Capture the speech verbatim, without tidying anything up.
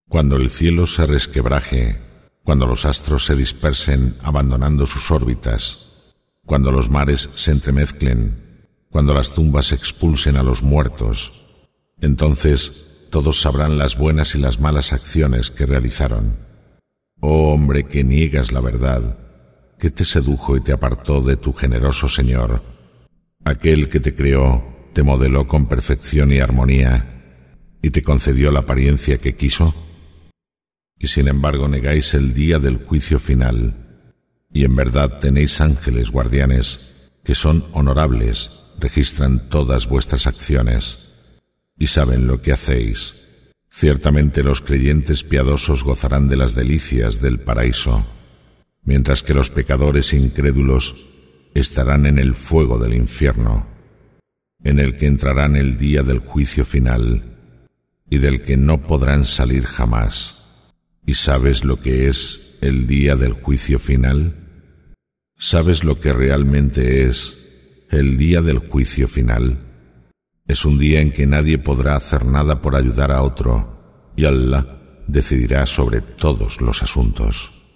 Cuando el cielo se resquebraje, cuando los astros se dispersen abandonando sus órbitas, cuando los mares se entremezclen, cuando las tumbas expulsen a los muertos, entonces todos sabrán las buenas y las malas acciones que realizaron. Oh hombre que niegas la verdad, ¿qué te sedujo y te apartó de tu generoso Señor? Aquel que te creó, te modeló con perfección y armonía, y te concedió la apariencia que quiso. Y sin embargo negáis el día del juicio final, y en verdad tenéis ángeles guardianes que son honorables, registran todas vuestras acciones y saben lo que hacéis. Ciertamente los creyentes piadosos gozarán de las delicias del paraíso, mientras que los pecadores incrédulos estarán en el fuego del infierno, en el que entrarán el día del juicio final y del que no podrán salir jamás. ¿Y sabes lo que es el día del juicio final? ¿Sabes lo que realmente es el día del juicio final? Es un día en que nadie podrá hacer nada por ayudar a otro, y Allah decidirá sobre todos los asuntos.